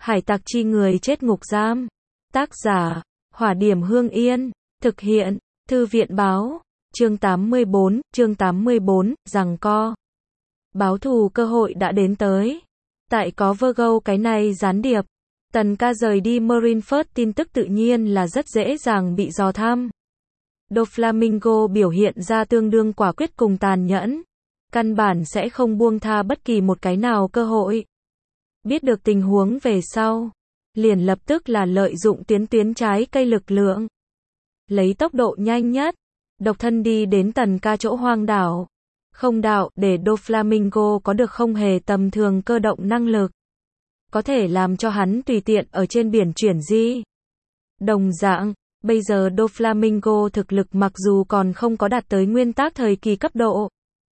Hải tặc chi người chết ngục giam. Tác giả, Hỏa Điểm Hương Yên. Thực hiện, Thư viện báo. Chương 84, giằng co. Báo thù cơ hội đã đến tới. Tại có Virgo cái này gián điệp. Tần ca rời đi Marineford, tin tức tự nhiên là rất dễ dàng bị dò thăm. Doflamingo biểu hiện ra tương đương quả quyết cùng tàn nhẫn. Căn bản sẽ không buông tha bất kỳ một cái nào cơ hội. Biết được tình huống về sau, liền lập tức là lợi dụng tuyến trái cây lực lượng. Lấy tốc độ nhanh nhất, độc thân đi đến tần ca chỗ hoang đảo. Không đạo, để Doflamingo có được không hề tầm thường cơ động năng lực. Có thể làm cho hắn tùy tiện ở trên biển chuyển di. Đồng dạng, bây giờ Doflamingo thực lực mặc dù còn không có đạt tới nguyên tắc thời kỳ cấp độ.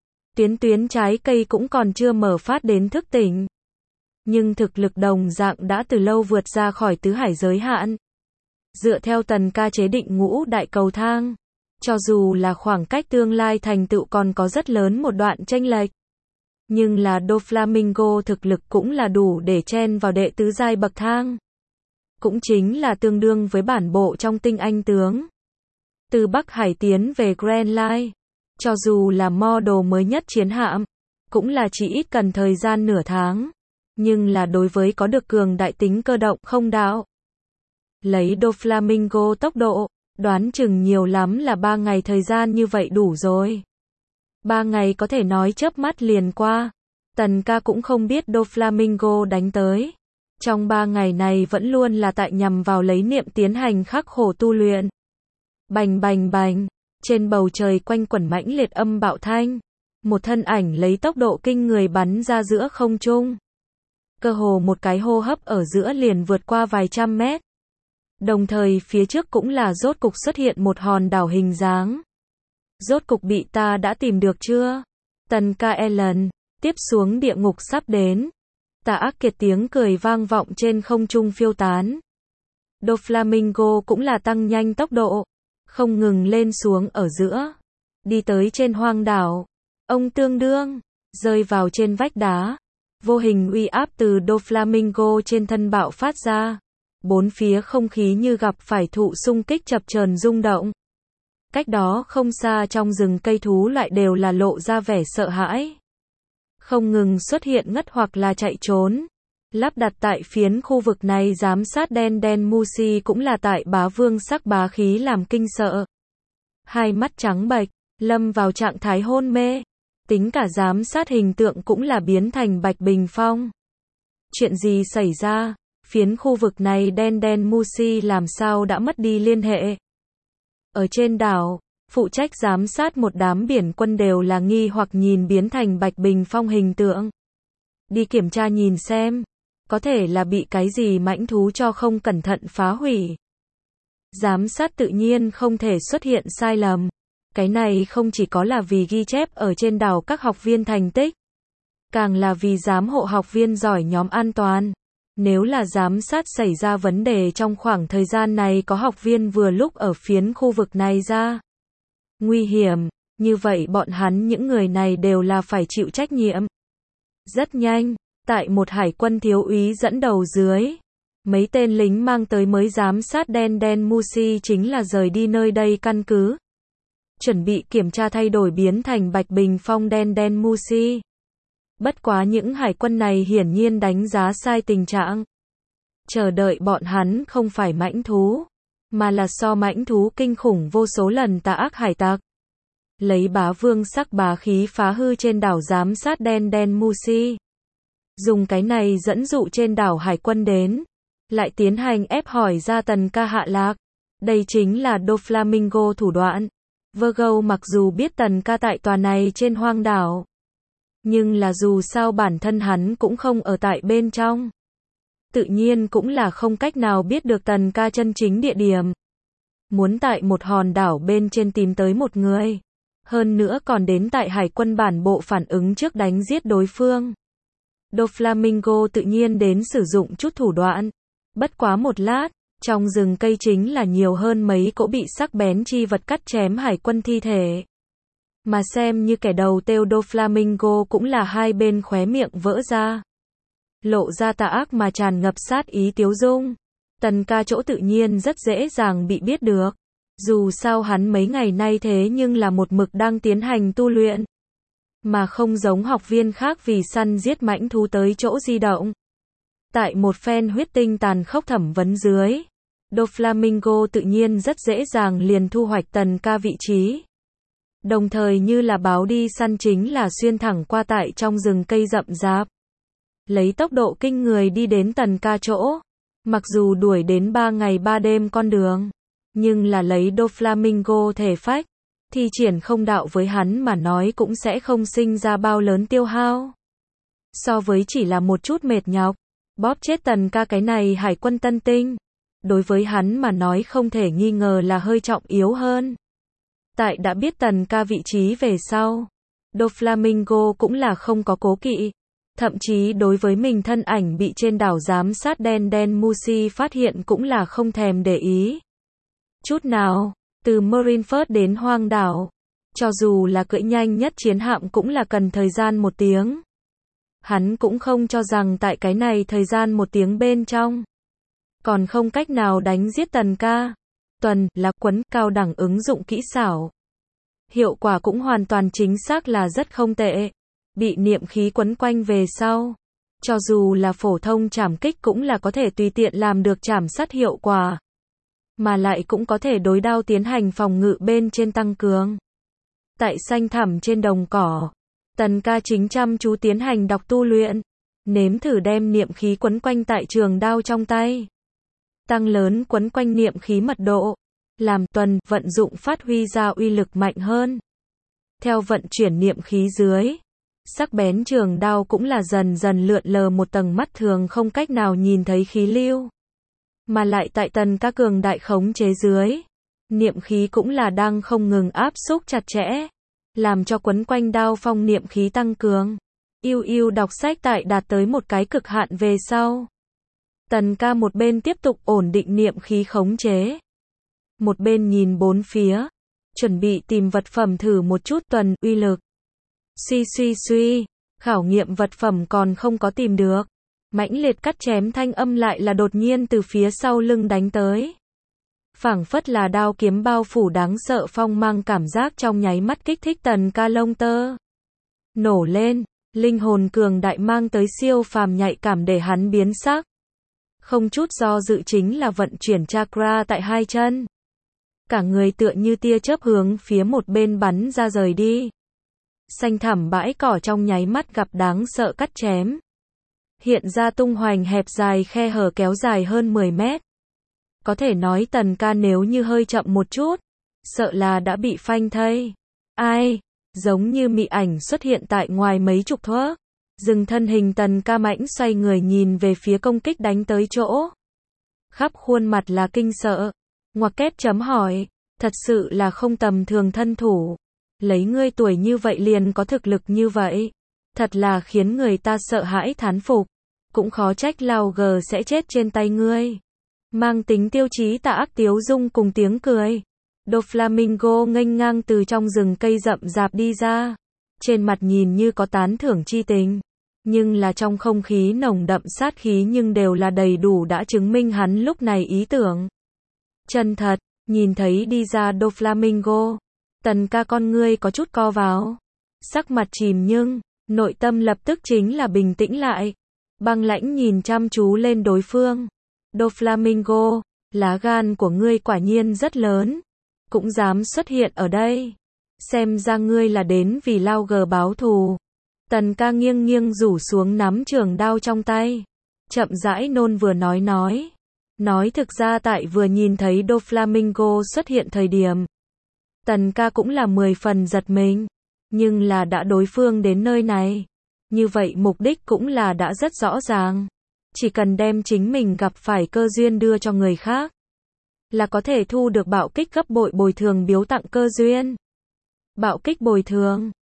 Tuyến trái cây cũng còn chưa mở phát đến thức tỉnh. Nhưng thực lực đồng dạng đã từ lâu vượt ra khỏi tứ hải giới hạn. Dựa theo tần ca chế định ngũ đại cầu thang, cho dù là khoảng cách tương lai thành tựu còn có rất lớn một đoạn chênh lệch. Nhưng là Doflamingo thực lực cũng là đủ để chen vào đệ tứ giai bậc thang. Cũng chính là tương đương với bản bộ trong tinh anh tướng. Từ Bắc Hải tiến về Grand Line, cho dù là model mới nhất chiến hạm, cũng là chỉ ít cần thời gian nửa tháng. Nhưng là đối với có được cường đại tính cơ động không đạo. Lấy Doflamingo tốc độ, đoán chừng nhiều lắm là 3 ngày thời gian như vậy đủ rồi. 3 ngày có thể nói chớp mắt liền qua. Tần ca cũng không biết Doflamingo đánh tới. Trong 3 ngày này vẫn luôn là tại nhằm vào lấy niệm tiến hành khắc khổ tu luyện. Bành bành bành, trên bầu trời quanh quẩn mãnh liệt âm bạo thanh. Một thân ảnh lấy tốc độ kinh người bắn ra giữa không trung. Cơ hồ một cái hô hấp ở giữa liền vượt qua vài trăm mét. Đồng thời phía trước cũng là rốt cục xuất hiện một hòn đảo hình dáng. Rốt cục bị ta đã tìm được chưa? Tần ca Ellen, tiếp xuống địa ngục sắp đến. Tà ác kiệt tiếng cười vang vọng trên không trung phiêu tán. Doflamingo cũng là tăng nhanh tốc độ, không ngừng lên xuống ở giữa. Đi tới trên hoang đảo. Ông tương đương, rơi vào trên vách đá. Vô hình uy áp từ Doflamingo trên thân bạo phát ra. Bốn phía không khí như gặp phải thụ xung kích chập chờn rung động. Cách đó không xa trong rừng cây thú loại đều là lộ ra vẻ sợ hãi. Không ngừng xuất hiện ngất hoặc là chạy trốn. Lắp đặt tại phiến khu vực này giám sát đen Musi cũng là tại bá vương sắc bá khí làm kinh sợ. Hai mắt trắng bệch, lâm vào trạng thái hôn mê. Tính cả giám sát hình tượng cũng là biến thành bạch bình phong. Chuyện gì xảy ra? Phiến khu vực này đen Musi làm sao đã mất đi liên hệ? Ở trên đảo, phụ trách giám sát một đám biển quân đều là nghi hoặc nhìn biến thành bạch bình phong hình tượng. Đi kiểm tra nhìn xem, có thể là bị cái gì mãnh thú cho không cẩn thận phá hủy. Giám sát tự nhiên không thể xuất hiện sai lầm. Cái này không chỉ có là vì ghi chép ở trên đảo các học viên thành tích, càng là vì giám hộ học viên giỏi nhóm an toàn. Nếu là giám sát xảy ra vấn đề trong khoảng thời gian này có học viên vừa lúc ở phiến khu vực này ra nguy hiểm, như vậy bọn hắn những người này đều là phải chịu trách nhiệm. Rất nhanh, tại một hải quân thiếu úy dẫn đầu dưới, mấy tên lính mang tới mới giám sát đen Musi chính là rời đi nơi đây căn cứ. Chuẩn bị kiểm tra thay đổi biến thành bạch bình phong đen Musi. Bất quá những hải quân này hiển nhiên đánh giá sai tình trạng. Chờ đợi bọn hắn không phải mãnh thú, mà là so mãnh thú kinh khủng vô số lần tà ác hải tặc. Lấy bá vương sắc bá khí phá hư trên đảo giám sát đen Musi. Dùng cái này dẫn dụ trên đảo hải quân đến. Lại tiến hành ép hỏi ra tần ca hạ lạc. Đây chính là Doflamingo thủ đoạn. Virgo mặc dù biết tần ca tại tòa này trên hoang đảo. Nhưng là dù sao bản thân hắn cũng không ở tại bên trong. Tự nhiên cũng là không cách nào biết được tần ca chân chính địa điểm. Muốn tại một hòn đảo bên trên tìm tới một người. Hơn nữa còn đến tại hải quân bản bộ phản ứng trước đánh giết đối phương. Doflamingo tự nhiên đến sử dụng chút thủ đoạn. Bất quá một lát, trong rừng cây chính là nhiều hơn mấy cỗ bị sắc bén chi vật cắt chém hải quân thi thể. Mà xem như kẻ đầu têu Doflamingo cũng là hai bên khóe miệng vỡ ra. lộ ra tà ác mà tràn ngập sát ý tiếu dung. Tần ca chỗ tự nhiên rất dễ dàng bị biết được. Dù sao hắn mấy ngày nay thế nhưng là một mực đang tiến hành tu luyện. Mà không giống học viên khác vì săn giết mãnh thú tới chỗ di động. Tại một phen huyết tinh tàn khốc thẩm vấn dưới, Doflamingo tự nhiên rất dễ dàng liền thu hoạch tần ca vị trí. Đồng thời như là báo đi săn chính là xuyên thẳng qua tại trong rừng cây rậm rạp. Lấy tốc độ kinh người đi đến tần ca chỗ. Mặc dù đuổi đến 3 ngày 3 đêm con đường, nhưng là lấy Doflamingo thể phách, thi triển không đạo với hắn mà nói cũng sẽ không sinh ra bao lớn tiêu hao. So với chỉ là một chút mệt nhọc, bóp chết tần ca cái này hải quân tân tinh, đối với hắn mà nói không thể nghi ngờ là hơi trọng yếu hơn. Tại đã biết tần ca vị trí về sau, Doflamingo cũng là không có cố kỵ. Thậm chí đối với mình thân ảnh bị trên đảo giám sát đen đen Musi phát hiện cũng là không thèm để ý. Chút nào, từ Marineford đến hoang đảo, cho dù là cưỡi nhanh nhất chiến hạm cũng là cần thời gian 1 tiếng. Hắn cũng không cho rằng tại cái này thời gian 1 tiếng bên trong, còn không cách nào đánh giết tần ca. Tuần là quấn cao đẳng ứng dụng kỹ xảo. Hiệu quả cũng hoàn toàn chính xác là rất không tệ. Bị niệm khí quấn quanh về sau, cho dù là phổ thông trảm kích cũng là có thể tùy tiện làm được trảm sát hiệu quả. Mà lại cũng có thể đối đao tiến hành phòng ngự bên trên tăng cường. Tại xanh thẳm trên đồng cỏ, tần ca chính chăm chú tiến hành đọc tu luyện, nếm thử đem niệm khí quấn quanh tại trường đao trong tay. Tăng lớn quấn quanh niệm khí mật độ, làm tuần vận dụng phát huy ra uy lực mạnh hơn. Theo vận chuyển niệm khí dưới, sắc bén trường đao cũng là dần dần lượn lờ một tầng mắt thường không cách nào nhìn thấy khí lưu. Mà lại tại tần ca cường đại khống chế dưới, niệm khí cũng là đang không ngừng áp xúc chặt chẽ, làm cho quấn quanh đao phong niệm khí tăng cường. Yêu đọc sách tại đạt tới một cái cực hạn về sau. Tần ca một bên tiếp tục ổn định niệm khí khống chế, một bên nhìn bốn phía, chuẩn bị tìm vật phẩm thử một chút tuần uy lực. Suy, khảo nghiệm vật phẩm còn không có tìm được. Mãnh liệt cắt chém thanh âm lại là đột nhiên từ phía sau lưng đánh tới. Phảng phất là đao kiếm bao phủ đáng sợ phong mang cảm giác trong nháy mắt kích thích tần ca lông tơ nổ lên, linh hồn cường đại mang tới siêu phàm nhạy cảm để hắn biến sắc. Không chút do dự chính là vận chuyển chakra tại 2 chân. Cả người tựa như tia chớp hướng phía một bên bắn ra rời đi. Xanh thẳm bãi cỏ trong nháy mắt gặp đáng sợ cắt chém. Hiện ra tung hoành hẹp dài khe hở kéo dài hơn 10 mét. Có thể nói tần ca nếu như hơi chậm một chút, sợ là đã bị phanh thây. Ai? Giống như mị ảnh xuất hiện tại ngoài mấy chục thước. Dừng thân hình tần ca mãnh xoay người nhìn về phía công kích đánh tới chỗ. Khắp khuôn mặt là kinh sợ. Ngoặc kép chấm hỏi. Thật sự là không tầm thường thân thủ. Lấy ngươi tuổi như vậy liền có thực lực như vậy. Thật là khiến người ta sợ hãi thán phục. Cũng khó trách Lao G sẽ chết trên tay ngươi. Mang tính tiêu chí tà ác tiếu dung cùng tiếng cười. Doflamingo nghênh ngang từ trong rừng cây rậm rạp đi ra. Trên mặt nhìn như có tán thưởng chi tình. Nhưng là trong không khí nồng đậm sát khí nhưng đều là đầy đủ đã chứng minh hắn lúc này ý tưởng. Chân thật, nhìn thấy đi ra Doflamingo. Tần ca con ngươi có chút co vào. Sắc mặt chìm nhưng, nội tâm lập tức chính là bình tĩnh lại. Băng lãnh nhìn chăm chú lên đối phương. Doflamingo, lá gan của ngươi quả nhiên rất lớn. Cũng dám xuất hiện ở đây. Xem ra ngươi là đến vì Lao G báo thù. Tần ca nghiêng rủ xuống nắm trường đao trong tay. Chậm rãi nôn vừa nói. Nói thực ra tại vừa nhìn thấy Doflamingo xuất hiện thời điểm. Tần ca cũng là 10 phần giật mình. Nhưng là đã đối phương đến nơi này. Như vậy mục đích cũng là đã rất rõ ràng. Chỉ cần đem chính mình gặp phải cơ duyên đưa cho người khác. Là có thể thu được bạo kích gấp bội bồi thường biếu tặng cơ duyên. Bạo kích bồi thường.